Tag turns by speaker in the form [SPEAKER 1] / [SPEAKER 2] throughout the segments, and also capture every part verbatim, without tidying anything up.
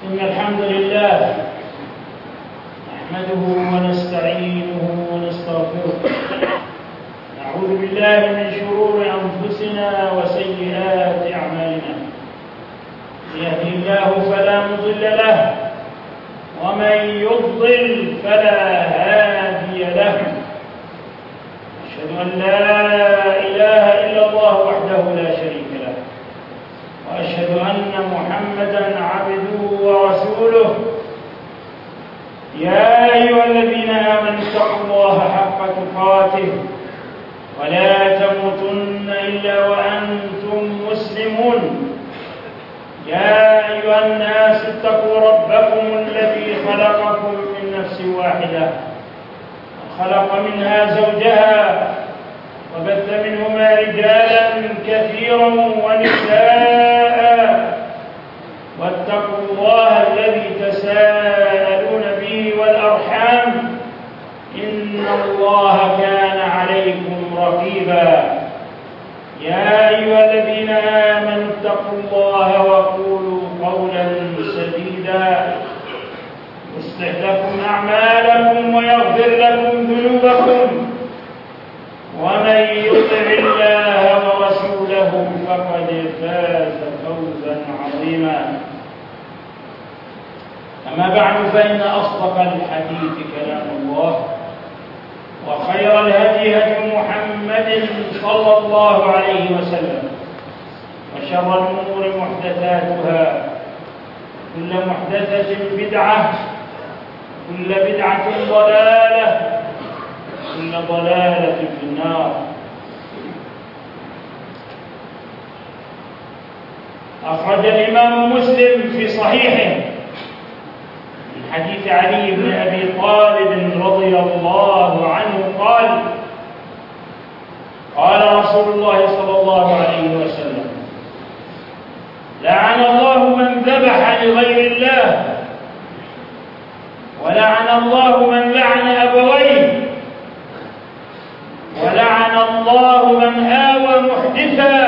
[SPEAKER 1] إن الحمد لله نحمده ونستعينه ونستغفره، نعوذ بالله من شرور أنفسنا وسيئات أعمالنا. من يهده الله فلا مضل له، ومن يضلل فلا هادي له. أشهد أن لا إله إلا الله وحده لا شريك له، وأشهد أن محمدًا عبده ورسوله. يا أيها الذين آمنوا اتقوا الله حق تقاته ولا تموتن إلا وأنتم مسلمون. يا أيها الناس اتقوا ربكم الذي خلقكم من نفس واحدة وخلق منها زوجها وبث منهما رجالا كثيرا ونساء، واتقوا الله الذي تساءلون به والأرحام إن الله كان عليكم رقيبا. يا أيها الذين آمنوا اتقوا الله وقولوا قولا سديدا يصلح لكم أعمالكم ويغفر لكم ذنوبكم، ومن يطع الله ورسوله فقد فاز فوزا عظيما. أما بعد، فإن أصدق الحديث كلام الله، وخير الهدي هدي محمد صلى الله عليه وسلم، وشر الأمور محدثاتها، كل محدثة بدعة، كل بدعة ضلالة، كل ضلالة في النار. أخرج الإمام مسلم في صحيحه من حديث علي بن أبي طالب رضي الله عنه قال: قال رسول الله صلى الله عليه وسلم: لعن الله من ذبح لغير الله، ولعن الله من لعن أبويه، ولعن الله من آوى محدثا،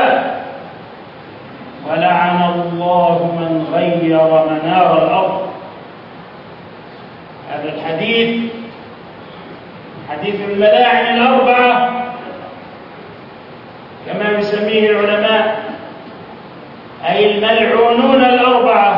[SPEAKER 1] ولعن الله من غير منار الأرض. هذا الحديث حديث الملاعن الأربعة كما يسميه العلماء، أي الملعونون الأربعة،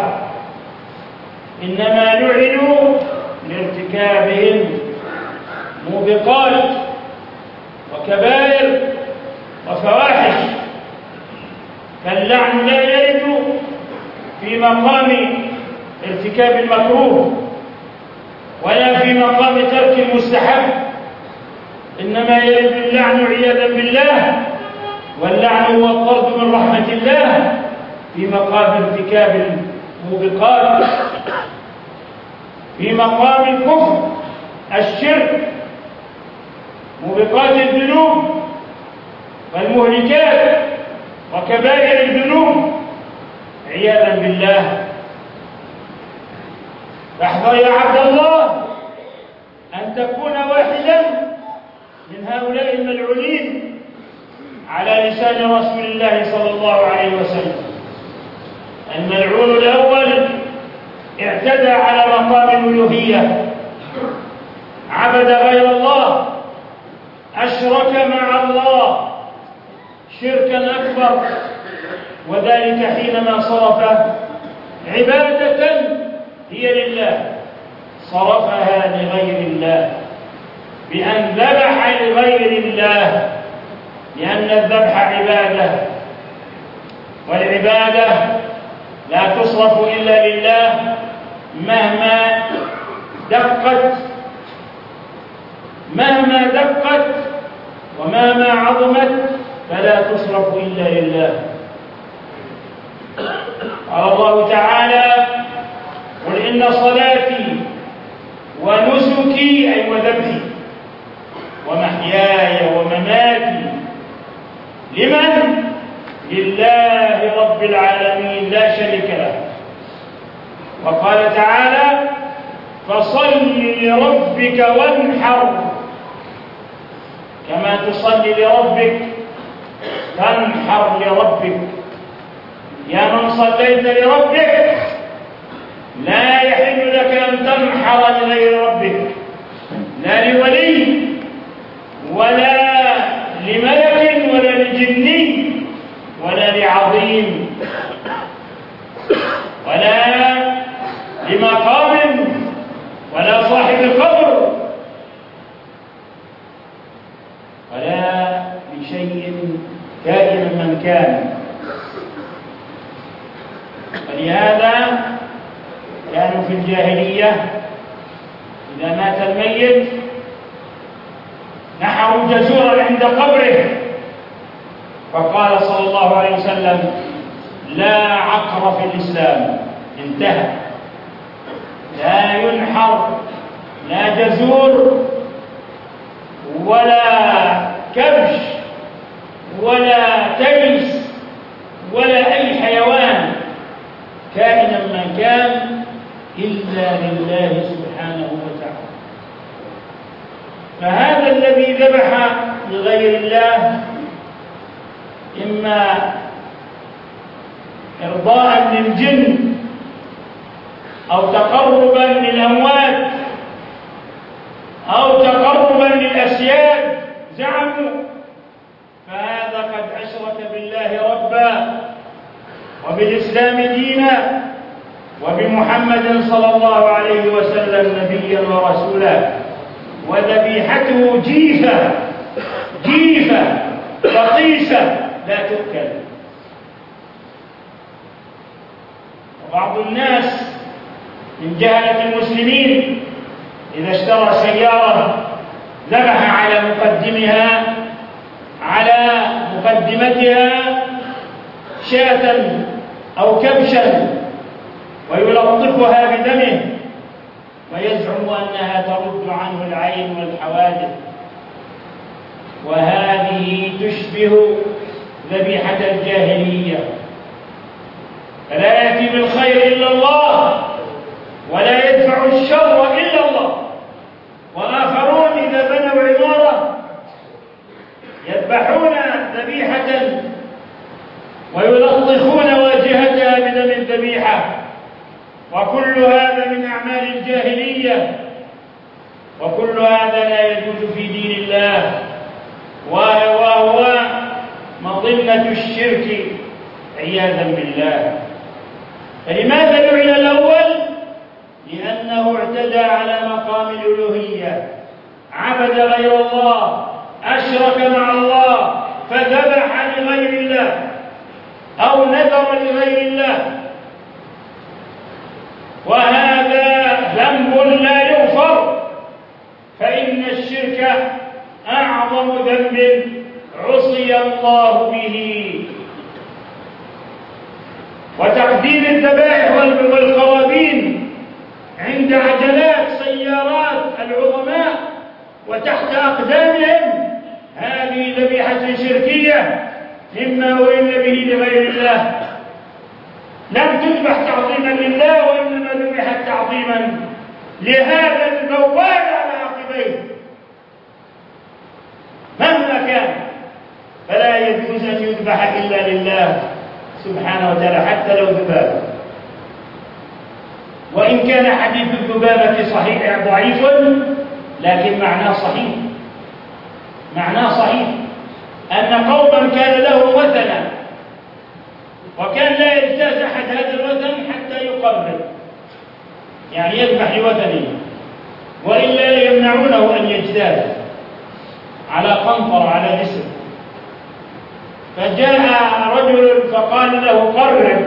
[SPEAKER 1] إنما لعنوا لارتكابهم موبقات وكبائر وفواحش. فاللعن لا يرد في مقام ارتكاب المكروه ولا في مقام ترك المستحب، إنما يرد اللعن عياذا بالله، واللعن هو الطرد من رحمة الله في مقام ارتكاب الموبقات، في مقام الكفر، الشرك، موبقات الذنوب والمهلكات وكبائر الذنوب عياذا بالله. فاحذر يا عبد الله أن تكون واحدا من هؤلاء الملعونين على لسان رسول الله صلى الله عليه وسلم. الملعون الأول اعتدى على مقام الألوهية، عبد غير الله، أشرك مع الله شركا أكبر، وذلك حينما صرف عبادة هي لله صرفها لغير الله، بأن ذبح لغير الله، لأن الذبح عبادة، والعبادة لا تصرف إلا لله مهما دقت مهما دقت ومهما عظمت، فلا تصرف إلا لله. قال الله تعالى: قل إن صلاتي ونسكي، أي وذبحي، ومحياي ومماتي لمن؟ لله رب العالمين لا شريك له. وقال تعالى: فصل لربك وانحر، كما تصلي لربك فانحر لربك. يا من صليت لربك لا تنحر لغير ربك، لا لولي ولا لملك ولا لجني ولا لعظيم ولا لمقام ولا صاحب قبر ولا لشيء كائن من كان. ولهذا كانوا في الجاهلية إذا مات الميت نحروا جزورا عند قبره، فقال صلى الله عليه وسلم: لا عقر في الإسلام، انتهى، لا ينحر لا جزور ولا كبش ولا تيس ولا أي حيوان كائنا من كان إلا لله سبحانه وتعالى. فهذا الذي ذبح لغير الله إما إرضاء للجن أو تقربا للأموات أو تقربا للأسياد زعموا، فهذا قد أشرك بالله ربا وبالإسلام دينا وبمحمد صلى الله عليه وسلم نبيا ورسولا، وذبيحته جيفة جيفة رخيصة لا تؤكل. وبعض الناس من جهلة المسلمين إذا اشترى سيارة ذبح على مقدمها على مقدمتها شاة أو كبشا ويلطفها بدمه ويزعم أنها ترد عنه العين والحوادث، وهذه تشبه ذبيحة الجاهلية. فلا يأتي بالخير إلا الله ولا يدفع الشر إلا الله. وآخرون إذا بنوا عمارة يذبحون ذبيحة ويلطخون واجهتها بدم الذبيحة، وكل هذا من أعمال الجاهلية، وكل هذا لا يجوز في دين الله، وهو مظنة الشرك عياذا بالله. فلماذا لعن الأول؟ لأنه اعتدى على مقام الألوهية، عبد غير الله، أشرك مع الله، فذبح لغير الله أو نذر لغير الله، وهذا ذنب لا يغفر، فإن الشرك أعظم ذنب عصي الله به. وتقديم الذبائح والقرابين عند عجلات سيارات العظماء وتحت أقدامهم هذه ذبيحة شركية مما أهل به لغير الله، لم تذبح تعظيما لله وإنما ذبحت تعظيما لهذا البواب على عقبيه مهما كان. فلا يجوز أن يذبح إلا لله سبحانه وتعالى حتى لو ذبابة. وإن كان حديث الذبابة صحيح ضعيف لكن معناه صحيح، معناه صحيح أن قوما كان لهم وثنا وكان لا يجتاز أحد هذا الوثن حتى يقرب، يعني يذبح لوثنه وإلا يمنعونه أن يجتاز على قنطر على جسر. فجاء رجل فقال له قرب،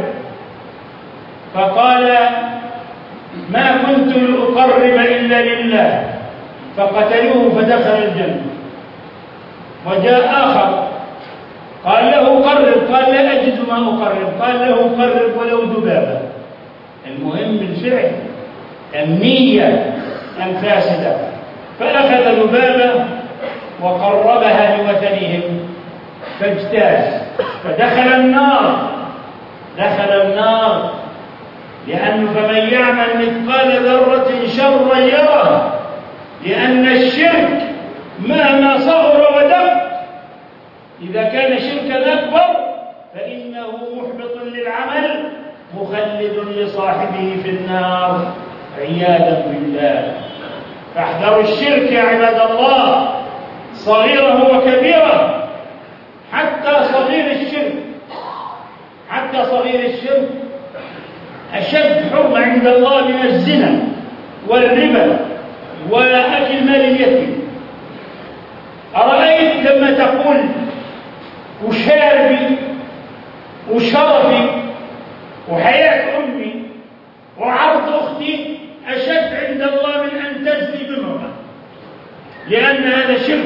[SPEAKER 1] فقال ما كنت لأقرب إلا لله، فقتلوه فدخل الجنة. وجاء آخر قال له قرب، قال لا أجد ما أقرب، قال له قرب ولو ذبابة. المهم الفعل، النية الفاسدة. فأخذ ذبابة وقربها لوثنهم فاجتاز فدخل النار، دخل النار لأنه فمن يعمل مثقال ذرة شرا يره، لأن الشرك مهما صغر ودق إذا كان شركا أكبر فإنه محبط للعمل مخلد لصاحبه في النار. عياذا بالله. فاحذروا الشرك يا عباد الله، صغيره وكبيره. حتى صغير الشرك حتى صغير الشرك أشد حرمة عند الله من الزنا والربا وأكل مال اليتيم. أرأيت لما تقول وشاربي وشرفي وحياة أمي وعرض أختي أشد عند الله من أن تزني بامرأة، لأن هذا شرك،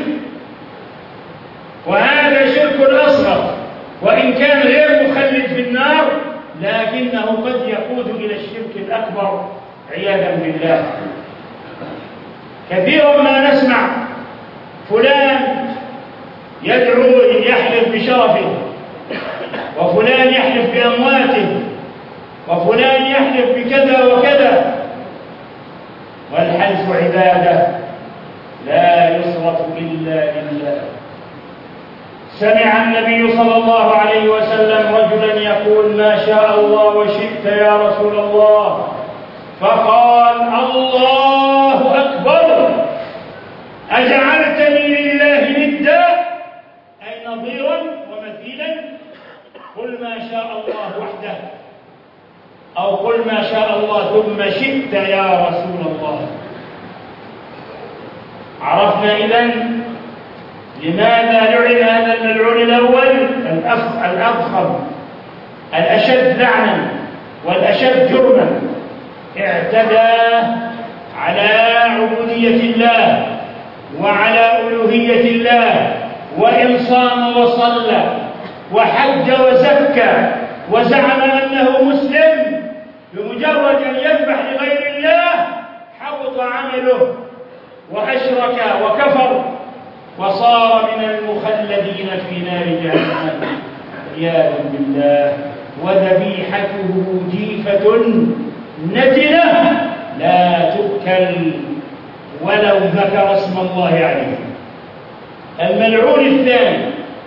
[SPEAKER 1] وهذا شرك أصغر، وإن كان غير مخلد في النار لكنه قد يقود إلى الشرك الأكبر عياذا بالله. كثيرا ما نسمع فلان يدعو يحلف بشرفه، وفلان يحلف بأمواته، وفلان يحلف بكذا وكذا، والحلف عبادة لا يصرف إلا لله. سمع النبي صلى الله عليه وسلم رجلا يقول: ما شاء الله وشئت يا رسول الله، فقال: الله أكبر، أجعلتني لله ندا أي نظيرا ومثيلا؟ قل ما شاء الله وحده، أو قل ما شاء الله ثم شئت يا رسول الله. عرفنا إذن لماذا لعن هذا الملعون الأول الأضخم الأشد لعنا والأشد جرما؟ اعتدى على عبودية الله وعلى ألوهية الله، وإن صام وصلى وحج وزكى وزعم أنه مسلم، بمجرد أن يذبح لغير الله حبط عمله وأشرك وكفر وصار من المخلدين في نار جهنم عياذا بالله. وذبيحته جيفة نتنة لا تؤكل ولو ذكر اسم الله عليه. الملعون الثاني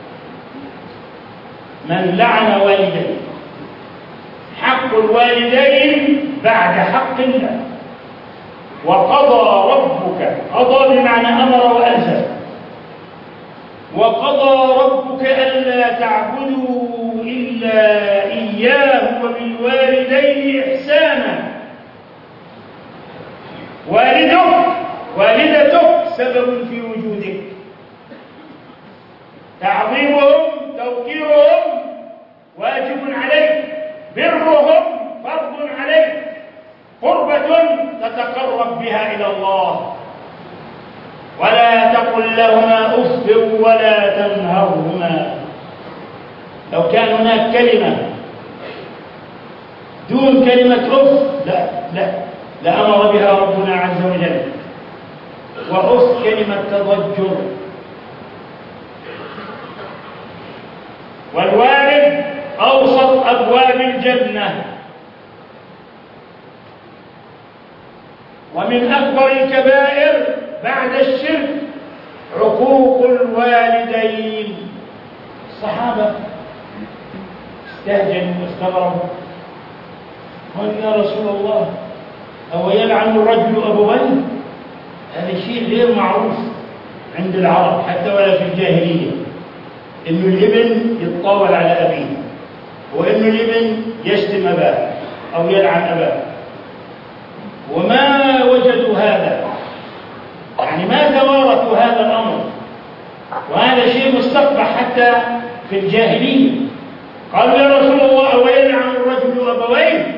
[SPEAKER 1] من لعن والديه، حق الوالدين بعد حق الله. وقضى ربك، قضى بمعنى أمر وألزم، وقضى ربك ألا تعبدوا إلا إياه وبالوالدين إحسانا. والدك والدتك سبب في وجودك، تعظيمهم توقيرهم واجب عليك، برهم فرض عليك، قربة تتقرب بها إلى الله. ولا تقل لهما أف ولا تنهرهما. لو كان هناك كلمة دون كلمة أف لا لا لأمر بها ربنا عز وجل. وأف كلمة تضجر. والوالد أوسط أبواب الجنة. ومن أكبر الكبائر بعد الشرك عقوق الوالدين. الصحابة استهجنوا واستغربوا، قالوا: يا رسول الله، أو يلعن الرجل أبويه؟ هذا شيء غير معروف عند العرب حتى ولا في الجاهلية، إنه الابن يتطاول على أبيه، وإنه الابن يشتم أباه أو يلعن أباه. وما وجدوا هذا، يعني ما توارثوا هذا الأمر، وهذا شيء مستقبح حتى في الجاهلية. قالوا: يا رسول الله، ويلعن الرجل أبويه؟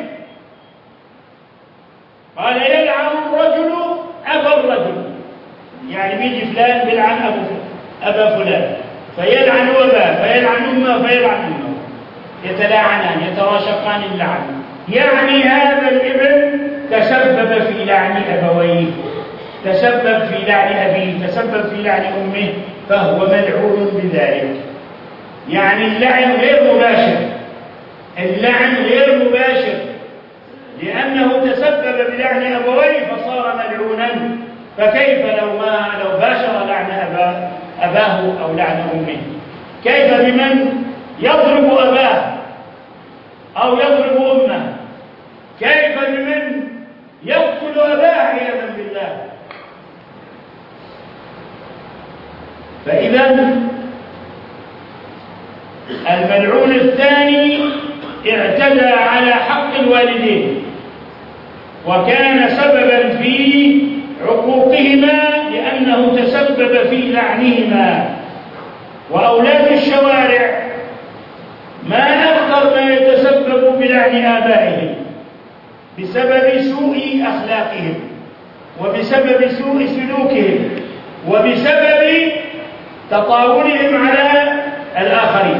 [SPEAKER 1] قال: يلعن الرجل أبا الرجل، يعني بيجي فلان بيلعن أبو أبا فلان، فيلعن أباه، فيلعن أمه، فيلعن أمه، يتلاعنان يتراشقان اللعن. يعني هذا الابن تسبب في لعن أبويه، تسبب في لعن أبيه، تسبب في لعن أمه، فهو ملعون بذلك. يعني اللعن غير مباشر، اللعن غير مباشر، لأنه تسبب بلعن أبويه فصار ملعونا. فكيف لو ما لو باشر لعن أباه, أباه أو لعن أمه؟ كيف بمن يضرب أباه أو يضرب أمه؟ كيف بمن يقتل أباه عياذا بالله. فإذا الملعون الثاني اعتدى على حق الوالدين وكان سببا في عقوقهما لأنه تسبب في لعنهما. وأولاد الشوارع ما أكثر ما يتسبب بلعن آبائهم بسبب سوء أخلاقهم وبسبب سوء سلوكهم وبسبب تطاولهم على الآخرين.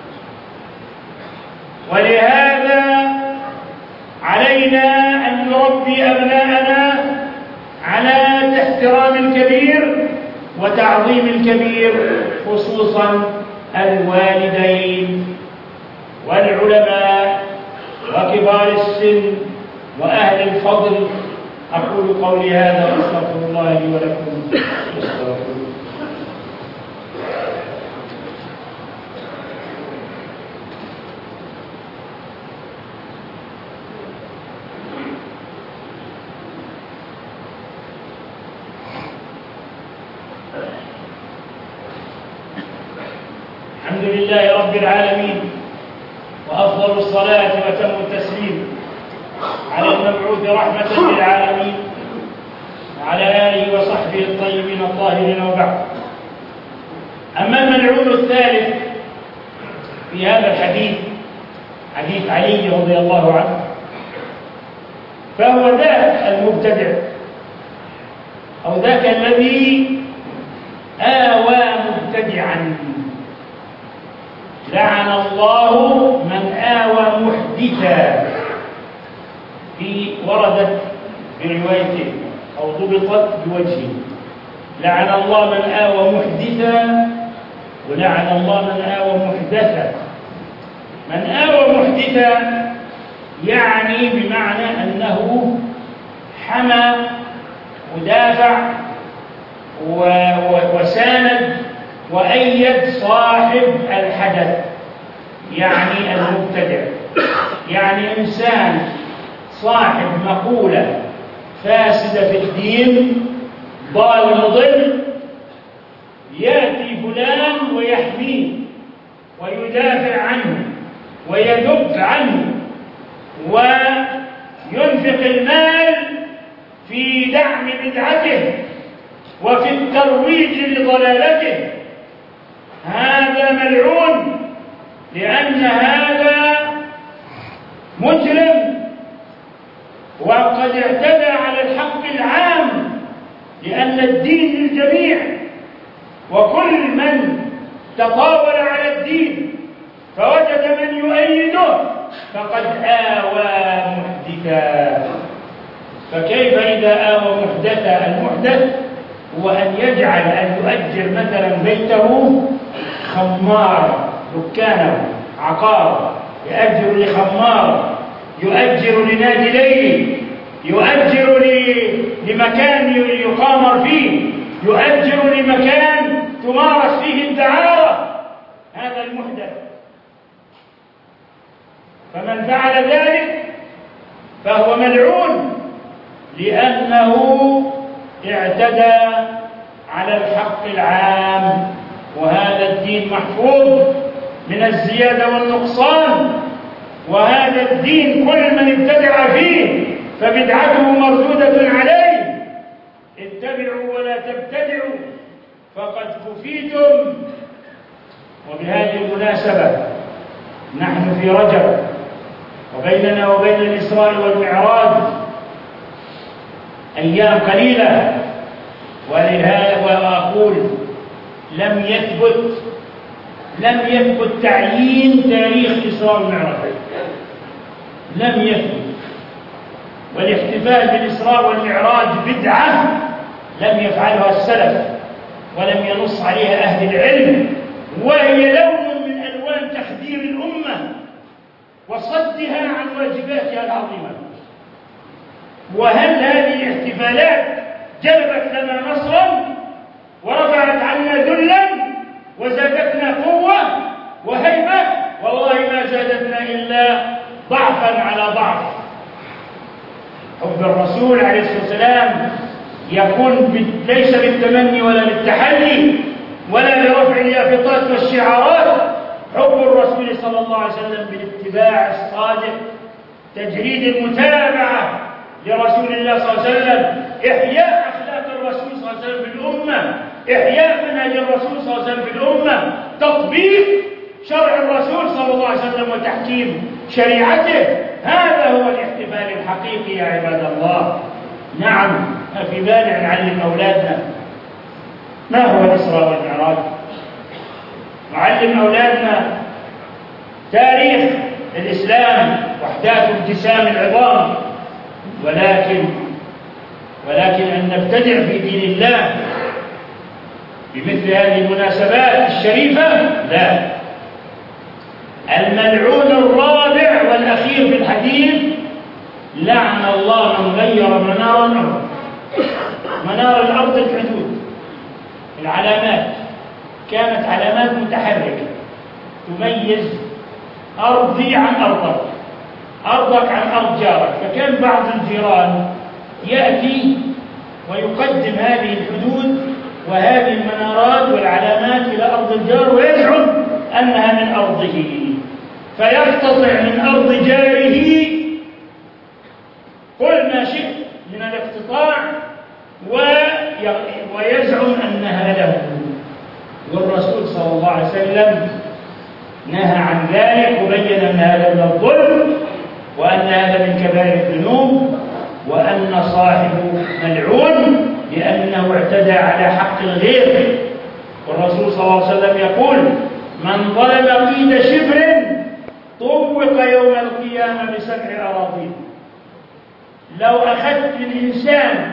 [SPEAKER 1] ولهذا علينا أن نربي أبناءنا على احترام الكبير وتعظيم الكبير، خصوصا الوالدين والعلماء وكبار السن وأهل الفضل. أقول قولي هذا وأستغفر الله لي ولكم. الحمد لله رب العالمين، وأفضل الصلاة وتم التسليم على المبعوث رحمة للعالمين وعلى آله وصحبه الطيبين الطاهرين، وبعد. أما الملعون الثالث في هذا الحديث، حديث علي رضي الله عنه، فهو ذاك المبتدع أو ذاك الذي آوى مبتدعا. لعن الله من آوى محدثا، في وردت بروايته أو ضبطت بوجهه. لعن الله من آوى محدثا، ولعن الله من آوى محدثا. من آوى محدثا يعني بمعنى أنه حمى ودافع وساند وأيد صاحب الحدث، يعني المبتدع، يعني إنسان صاحب مقولة فاسدة في الدين، ضال مضل، يأتي فلان ويحميه ويدافع عنه ويدب عنه وينفق المال في دعم بدعته وفي الترويج لضلالته. هذا ملعون، لأن هذا مجرم وقد اعتدى على الحق العام، لأن الدين للجميع، وكل من تطاول على الدين فوجد من يؤيده فقد آوى محدثا. فكيف إذا آوى محدثا؟ المحدث هو أن يجعل أن يؤجر مثلا بيته خمارا، دكانه عقار، يؤجر لخمار، يؤجر لنادي ليلي، يؤجر لمكان يقامر فيه، يؤجر لمكان تمارس فيه الدعارة. هذا المحدث. فمن فعل ذلك فهو ملعون، لأنه اعتدى على الحق العام، وهذا الدين محفوظ من الزيادة والنقصان. وهذا الدين كل من ابتدع فيه فبدعته مردودة عليه. اتبعوا ولا تبتدعوا فقد كفيتم. وبهذه المناسبة نحن في رجب، وبيننا وبين الإسراء والمعراج أيام قليلة، ولهذا وأقول لم يثبت لم يثبت تعيين تاريخ الإسراء والمعراج، لم يثبت. والاحتفال بالإسراء والمعراج بدعة لم يفعلها السلف ولم ينص عليها أهل العلم، وهي لون من ألوان تخدير الأمة وصدها عن واجباتها العظيمة. وهل هذه الاحتفالات جلبت لنا نصرا ورفعت عنا ذلا وزادتنا قوة وهيبة؟ والله ما زادتنا إلا ضعفا على ضعف. حب الرسول عليه الصلاة والسلام يكون ليس بالتمني ولا بالتحلي ولا برفع اليافطات والشعارات. حب الرسول صلى الله عليه وسلم بالاتباع الصادق، تجريد المتابعة لرسول الله صلى الله عليه وسلم، إحياء أخلاق الرسول صلى الله عليه وسلم في الأمة، إحياء منهج الرسول صلى الله عليه وسلم في الأمة، تطبيق شرع الرسول صلى الله عليه وسلم وتحكيم شريعته. هذا هو الاحتفال الحقيقي يا عباد الله. نعم، ما في بالنا نعلم أولادنا ما هو الإسراء والمعراج، نعلم أولادنا تاريخ الإسلام وأحداث ابتسام العظام، ولكن ولكن أن نبتدع في دين الله بمثل هذه المناسبات الشريفة لا. الملعون الرابع والأخير في الحديث: لعن الله من غير منار الأرض. منار الأرض الحدود، العلامات، كانت علامات متحركة تميز أرضي عن أرضك، أرضك عن أرض جارك. فكان بعض الجيران يأتي ويقدم هذه الحدود وهذه المنارات والعلامات إلى أرض الجار ويزعم أنها من أرضه، فيقتطع من أرض جاره كل ما شئت من الاقتطاع ويزعم أنها له. والرسول صلى الله عليه وسلم نهى عن ذلك وبين أن هذا من الظلم وأن هذا من كبائر الذنوب وأن صاحبه ملعون لأنه اعتدى على حق الغير. والرسول صلى الله عليه وسلم يقول: من ظلم قيد شبر طوق يوم القيامة بسبع أراضين. لو أخذت من إنسان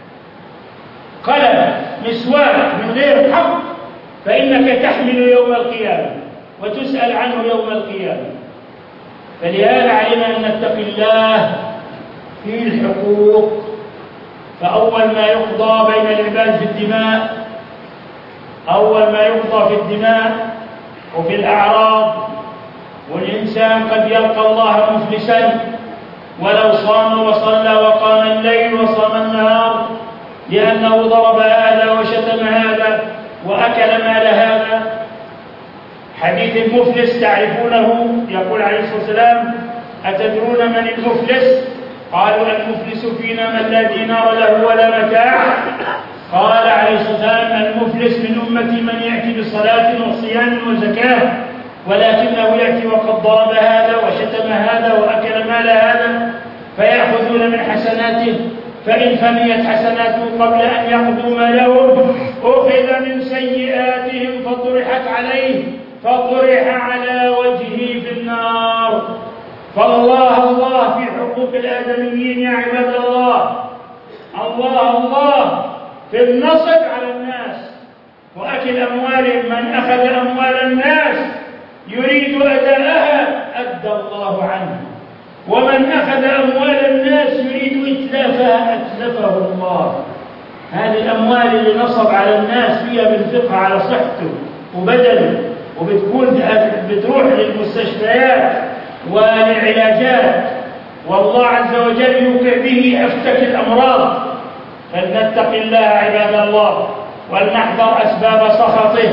[SPEAKER 1] قلم مسواك من غير حق فإنك تحمل يوم القيامة وتسأل عنه يوم القيامة. فلهذا علينا أن نتقي الله في الحقوق. فأول ما يقضى بين العباد في الدماء، أول ما يقضى في الدماء وفي الأعراض، والإنسان قد يلقى الله مفلسا ولو صام وصلى وقام الليل وصام النهار لأنه ضرب هذا وشتم هذا وأكل مال هذا. حديث المفلس تعرفونه، يقول عليه الصلاة والسلام: أتدرون من المفلس؟ قالوا: المفلس فينا من لا دينار له ولا متاع. قال عليه الصلاة والسلام: المفلس من أمتي من يأتي بصلاة وصيام وزكاة ولكنه يأتي وقد ضرب هذا وشتم هذا وأكل مال هذا، فيأخذون من حسناته، فإن فنيت حسناته قبل أن يقضوا ما لهم أخذ من سيئاتهم فطرحت عليه فطرح على وجهه في النار. فالله الله في حقوق الآدميين يا عباد الله، الله الله في النصب على الناس وأكل أموالهم. من أخذ أموال الناس يريد أداءها أدى الله عنه، ومن أخذ أموال الناس يريد إتلافها أتلفه الله. هذه الأموال اللي نصب على الناس فيها بنفقها على صحته وبدنه وبتكون بتروح للمستشفيات وللعلاجات، والله عز وجل يوقع به أفتك الأمراض. فلنتق الله عباد الله ولنحذر أسباب سخطه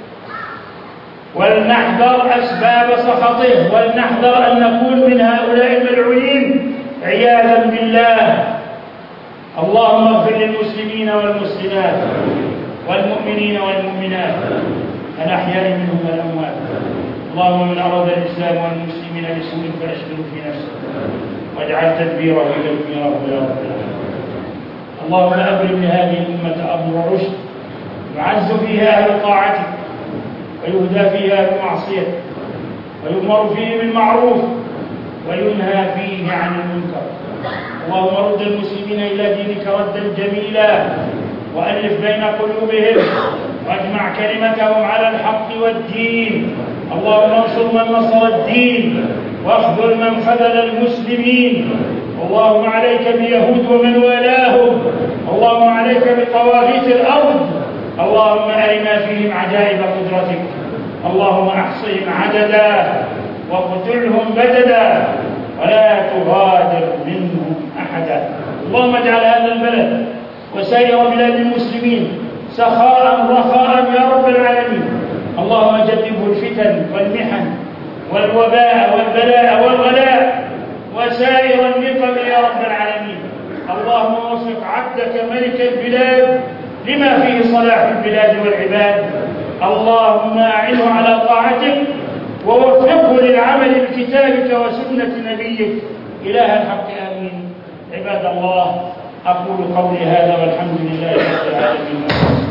[SPEAKER 1] ولنحذر أسباب سخطه ولنحذر أن نكون من هؤلاء الملعونين عياذا بالله. اللهم اغفر للمسلمين والمسلمات والمؤمنين والمؤمنات الأحياء منهم والأموات. اللهم من أراد الإسلام والمسلمين بسوء فأشغله في نفسه واجعل تدبيره تدميره يا رب العالمين. اللهم أبرم لهذه الأمة أمر رشد يعز فيها أهل طاعتك ويهدى فيها بمعصيتك ويؤمر فيه بالمعروف وينهى فيه عن المنكر. اللهم رد المسلمين إلى دينك ردا جميلا وألف بين قلوبهم واجمع كلمتهم على الحق والدين. اللهم انصر من نصر الدين واخذل من خذل المسلمين. اللهم عليك بيهود ومن والاهم. اللهم عليك بطواغيت الأرض. اللهم أرنا فيهم عجائب قدرتك. اللهم احصهم عددا واقتلهم بددا ولا تغادر منهم أحدا. أحدا. اللهم اجعل هذا البلد وسائر بلاد المسلمين سخاء رخاء يا رب العالمين. اللهم جنبه الفتن والمحن والوباء والبلاء والغلاء وسائر النقم يا رب العالمين. اللهم وفق عبدك ملك البلاد لما فيه صلاح البلاد والعباد. اللهم أعنه على طاعتك ووفقه للعمل بكتابك وسنة نبيك إله الحق آمين. عباد الله، أقول قولي هذا والحمد لله رب العالمين.